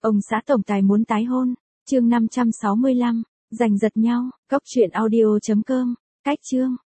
Ông xã tổng tài muốn tái hôn. Chương 565, giành giật nhau. Cốc truyện audio.com. Cách chương.